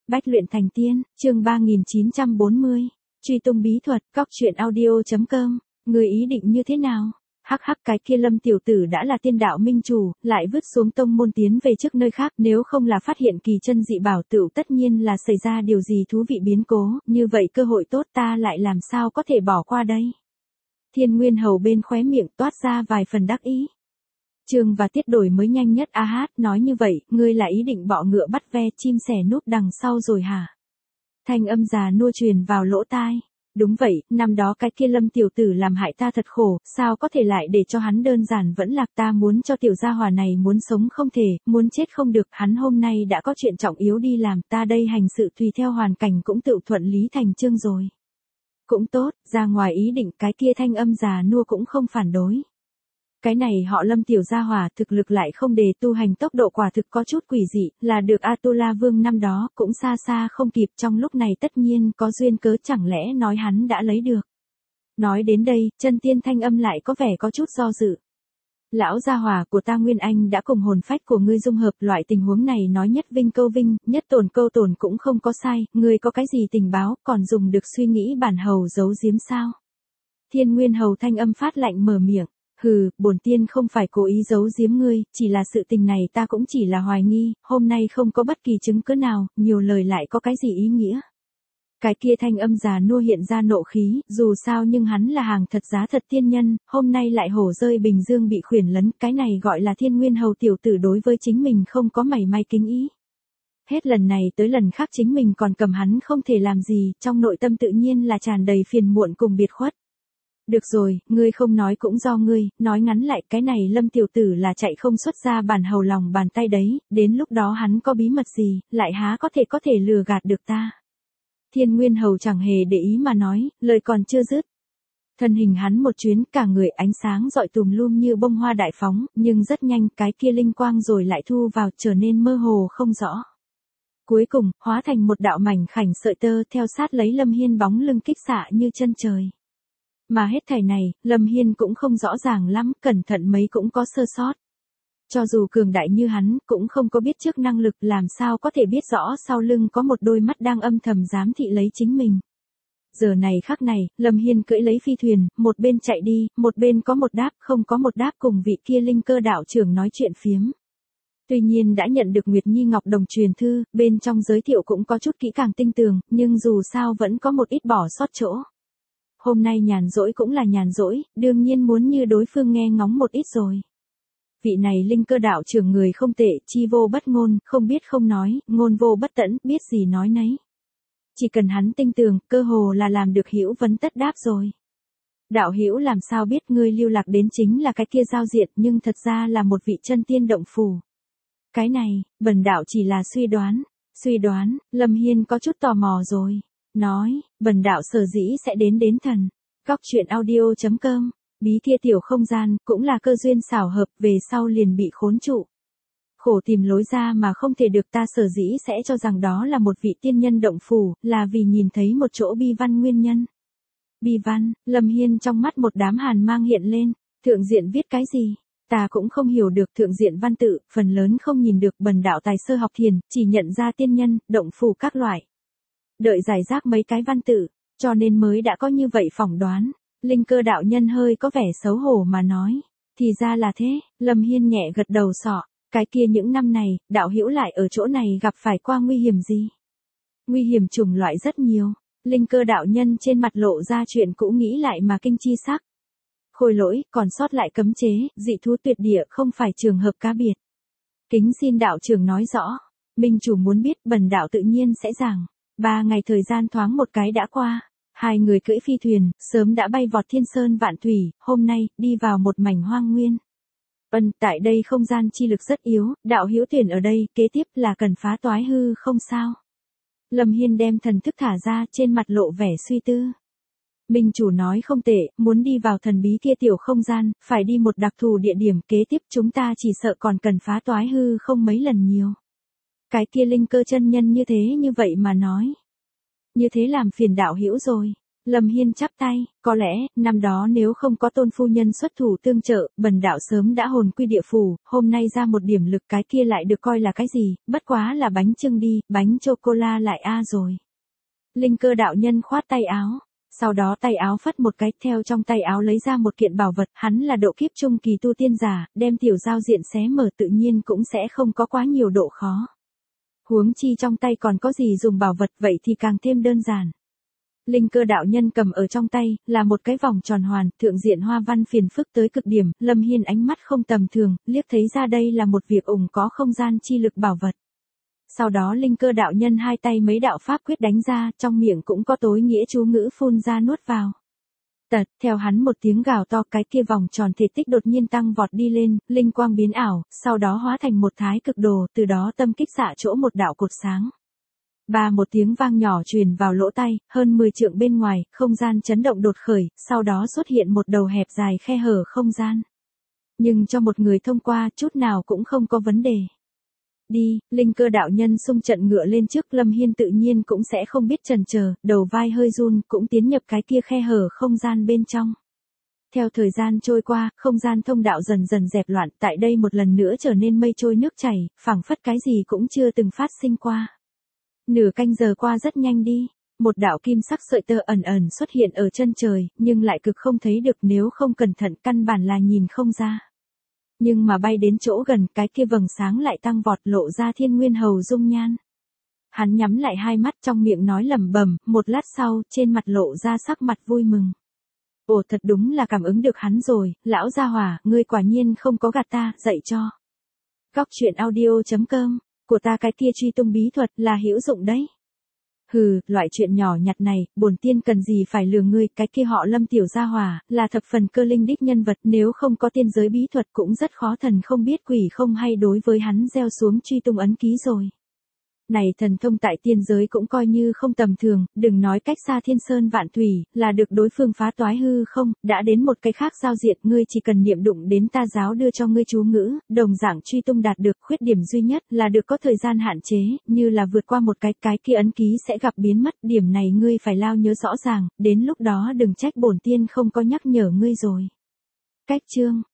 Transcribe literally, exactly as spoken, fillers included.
Bách luyện thành tiên, chương ba nghìn chín trăm bốn mươi. Truy tung bí thuật, cóc truyện audio.com. Người ý định như thế nào? Hắc hắc, cái kia Lâm tiểu tử đã là tiên đạo minh chủ, lại vứt xuống tông môn tiến về trước nơi khác, nếu không là phát hiện kỳ chân dị bảo tựu tất nhiên là xảy ra điều gì thú vị biến cố, như vậy cơ hội tốt ta lại làm sao có thể bỏ qua đây. Thiên Nguyên Hầu bên khóe miệng toát ra vài phần đắc ý. Chương và tiết đổi mới nhanh nhất. A hát, nói như vậy, ngươi là ý định bọ ngựa bắt ve, chim sẻ núp đằng sau rồi hả? Thanh âm già nua truyền vào lỗ tai. Đúng vậy, năm đó cái kia Lâm tiểu tử làm hại ta thật khổ, sao có thể lại để cho hắn đơn giản vẫn lạc, ta muốn cho tiểu gia hỏa này muốn sống không thể, muốn chết không được, hắn hôm nay đã có chuyện trọng yếu đi làm, ta đây hành sự tùy theo hoàn cảnh cũng tự thuận lý thành chương rồi. Cũng tốt, ra ngoài ý định, cái kia thanh âm già nua cũng không phản đối. Cái này họ Lâm tiểu gia hỏa thực lực lại không đề, tu hành tốc độ quả thực có chút quỷ dị, là được Atula Vương năm đó cũng xa xa không kịp, trong lúc này tất nhiên có duyên cớ, chẳng lẽ nói hắn đã lấy được. Nói đến đây, chân tiên thanh âm lại có vẻ có chút do dự. Lão gia hỏa của ta Nguyên Anh đã cùng hồn phách của ngươi dung hợp, loại tình huống này nói nhất vinh câu vinh, nhất tổn câu tổn cũng không có sai, ngươi có cái gì tình báo, còn dùng được suy nghĩ bản hầu giấu giếm sao? Thiên Nguyên Hầu thanh âm phát lạnh mở miệng. Hừ, bổn tiên không phải cố ý giấu giếm ngươi, chỉ là sự tình này ta cũng chỉ là hoài nghi, hôm nay không có bất kỳ chứng cứ nào, nhiều lời lại có cái gì ý nghĩa. Cái kia thanh âm già nua hiện ra nộ khí, dù sao nhưng hắn là hàng thật giá thật tiên nhân, hôm nay lại hổ rơi bình dương bị khuyển lấn, cái này gọi là Thiên Nguyên Hầu tiểu tử đối với chính mình không có mảy may kính ý. Hết lần này tới lần khác chính mình còn cầm hắn không thể làm gì, trong nội tâm tự nhiên là tràn đầy phiền muộn cùng biệt khuất. Được rồi, ngươi không nói cũng do ngươi, nói ngắn lại, cái này Lâm tiểu tử là chạy không xuất ra bản hầu lòng bàn tay đấy, đến lúc đó hắn có bí mật gì, lại há có thể có thể lừa gạt được ta. Thiên Nguyên Hầu chẳng hề để ý mà nói, lời còn chưa dứt. Thân hình hắn một chuyến, cả người ánh sáng rọi tùm lum như bông hoa đại phóng, nhưng rất nhanh cái kia linh quang rồi lại thu vào, trở nên mơ hồ không rõ. Cuối cùng, hóa thành một đạo mảnh khảnh sợi tơ, theo sát lấy Lâm Hiên bóng lưng kích xạ như chân trời. Mà hết thảy này, Lâm Hiên cũng không rõ ràng lắm, cẩn thận mấy cũng có sơ sót. Cho dù cường đại như hắn, cũng không có biết trước năng lực, làm sao có thể biết rõ sau lưng có một đôi mắt đang âm thầm giám thị lấy chính mình. Giờ này khắc này, Lâm Hiên cưỡi lấy phi thuyền, một bên chạy đi, một bên có một đáp không có một đáp cùng vị kia linh cơ đạo trưởng nói chuyện phiếm. Tuy nhiên đã nhận được Nguyệt Nhi Ngọc Đồng truyền thư, bên trong giới thiệu cũng có chút kỹ càng tinh tường, nhưng dù sao vẫn có một ít bỏ sót chỗ. Hôm nay nhàn rỗi cũng là nhàn rỗi, đương nhiên muốn như đối phương nghe ngóng một ít rồi. Vị này linh cơ đạo trưởng người không tệ, chi vô bất ngôn, không biết không nói, ngôn vô bất tẫn, biết gì nói nấy. Chỉ cần hắn tinh tường, cơ hồ là làm được hữu vấn tất đáp rồi. Đạo hữu làm sao biết ngươi lưu lạc đến chính là cái kia giao diện, nhưng thật ra là một vị chân tiên động phủ. Cái này, bần đạo chỉ là suy đoán, suy đoán, Lâm Hiên có chút tò mò rồi. Nói, bần đạo sở dĩ sẽ đến đến thần. Cóc truyện audio.com. Bí kia tiểu không gian, cũng là cơ duyên xảo hợp, về sau liền bị khốn trụ. Khổ tìm lối ra mà không thể được, ta sở dĩ sẽ cho rằng đó là một vị tiên nhân động phủ, là vì nhìn thấy một chỗ bi văn nguyên nhân. Bi văn, Lâm Hiên trong mắt một đám hàn mang hiện lên, thượng diện viết cái gì? Ta cũng không hiểu được, thượng diện văn tự, phần lớn không nhìn được, bần đạo tài sơ học thiền, chỉ nhận ra tiên nhân, động phủ các loại. Đợi giải rác mấy cái văn tự, cho nên mới đã có như vậy phỏng đoán. Linh cơ đạo nhân hơi có vẻ xấu hổ mà nói. Thì ra là thế, Lâm Hiên nhẹ gật đầu sọ. Cái kia những năm này, đạo hữu lại ở chỗ này gặp phải qua nguy hiểm gì? Nguy hiểm chủng loại rất nhiều. Linh cơ đạo nhân trên mặt lộ ra chuyện cũ nghĩ lại mà kinh chi sắc. Khôi lỗi, còn sót lại cấm chế, dị thú tuyệt địa không phải trường hợp cá biệt. Kính xin đạo trưởng nói rõ. Minh chủ muốn biết, bần đạo tự nhiên sẽ giảng. Ba ngày thời gian thoáng một cái đã qua. Hai người cưỡi phi thuyền, sớm đã bay vọt thiên sơn vạn thủy, hôm nay, đi vào một mảnh hoang nguyên. Ân, tại đây không gian chi lực rất yếu, đạo hữu tuyển ở đây, kế tiếp là cần phá toái hư không sao. Lâm Hiên đem thần thức thả ra, trên mặt lộ vẻ suy tư. Minh chủ nói không tệ, muốn đi vào thần bí kia tiểu không gian, phải đi một đặc thù địa điểm, kế tiếp chúng ta chỉ sợ còn cần phá toái hư không mấy lần nhiều. Cái kia linh cơ chân nhân như thế như vậy mà nói. Như thế làm phiền đạo hữu rồi. Lâm Hiên chắp tay, có lẽ, năm đó nếu không có tôn phu nhân xuất thủ tương trợ, bần đạo sớm đã hồn quy địa phủ, hôm nay ra một điểm lực cái kia lại được coi là cái gì, bất quá là bánh chưng đi, bánh chocola lại a rồi. Linh Cơ đạo nhân khoát tay áo, sau đó tay áo phất một cái, theo trong tay áo lấy ra một kiện bảo vật, hắn là độ kiếp trung kỳ tu tiên giả, đem tiểu giao diện xé mở tự nhiên cũng sẽ không có quá nhiều độ khó. Huống chi trong tay còn có gì dùng bảo vật vậy thì càng thêm đơn giản. Linh Cơ đạo nhân cầm ở trong tay, là một cái vòng tròn hoàn, thượng diện hoa văn phiền phức tới cực điểm, Lâm Hiên ánh mắt không tầm thường, liếc thấy ra đây là một việc ủng có không gian chi lực bảo vật. Sau đó Linh Cơ đạo nhân hai tay mấy đạo pháp quyết đánh ra, trong miệng cũng có tối nghĩa chú ngữ phun ra nuốt vào. Tật, theo hắn một tiếng gào to, cái kia vòng tròn thể tích đột nhiên tăng vọt đi lên, linh quang biến ảo, sau đó hóa thành một thái cực đồ, từ đó tâm kích xạ chỗ một đạo cột sáng. Ba một tiếng vang nhỏ truyền vào lỗ tai, hơn mười trượng bên ngoài, không gian chấn động đột khởi, sau đó xuất hiện một đầu hẹp dài khe hở không gian. Nhưng cho một người thông qua, chút nào cũng không có vấn đề. Đi, Linh Cơ đạo nhân xung trận ngựa lên trước, Lâm Hiên tự nhiên cũng sẽ không biết chần chờ, đầu vai hơi run, cũng tiến nhập cái kia khe hở không gian bên trong. Theo thời gian trôi qua, không gian thông đạo dần dần dẹp loạn, tại đây một lần nữa trở nên mây trôi nước chảy, phảng phất cái gì cũng chưa từng phát sinh qua. Nửa canh giờ qua rất nhanh đi, một đạo kim sắc sợi tơ ẩn ẩn xuất hiện ở chân trời, nhưng lại cực không thấy được, nếu không cẩn thận căn bản là nhìn không ra. Nhưng mà bay đến chỗ gần, cái kia vầng sáng lại tăng vọt, lộ ra Thiên Nguyên Hầu dung nhan. Hắn nhắm lại hai mắt, trong miệng nói lẩm bẩm, một lát sau, trên mặt lộ ra sắc mặt vui mừng. Ồ, thật đúng là cảm ứng được hắn rồi, lão gia hỏa, ngươi quả nhiên không có gạt ta, dạy cho. Góc truyện audio chấm com, của ta cái kia truy tung bí thuật là hữu dụng đấy. Hừ, loại chuyện nhỏ nhặt này, bổn tiên cần gì phải lừa ngươi, cái kia họ Lâm tiểu gia hỏa, là thập phần cơ linh đích nhân vật, nếu không có tiên giới bí thuật cũng rất khó thần không biết quỷ không hay đối với hắn gieo xuống truy tung ấn ký rồi. Này thần thông tại tiên giới cũng coi như không tầm thường, đừng nói cách xa thiên sơn vạn thủy, là được đối phương phá toái hư không, đã đến một cái khác giao diện, ngươi chỉ cần niệm đụng đến ta giáo đưa cho ngươi chú ngữ, đồng dạng truy tung đạt được, khuyết điểm duy nhất là được có thời gian hạn chế, như là vượt qua một cái, cái kia ấn ký sẽ gặp biến mất, điểm này ngươi phải lao nhớ rõ ràng, đến lúc đó đừng trách bổn tiên không có nhắc nhở ngươi rồi. Cách chương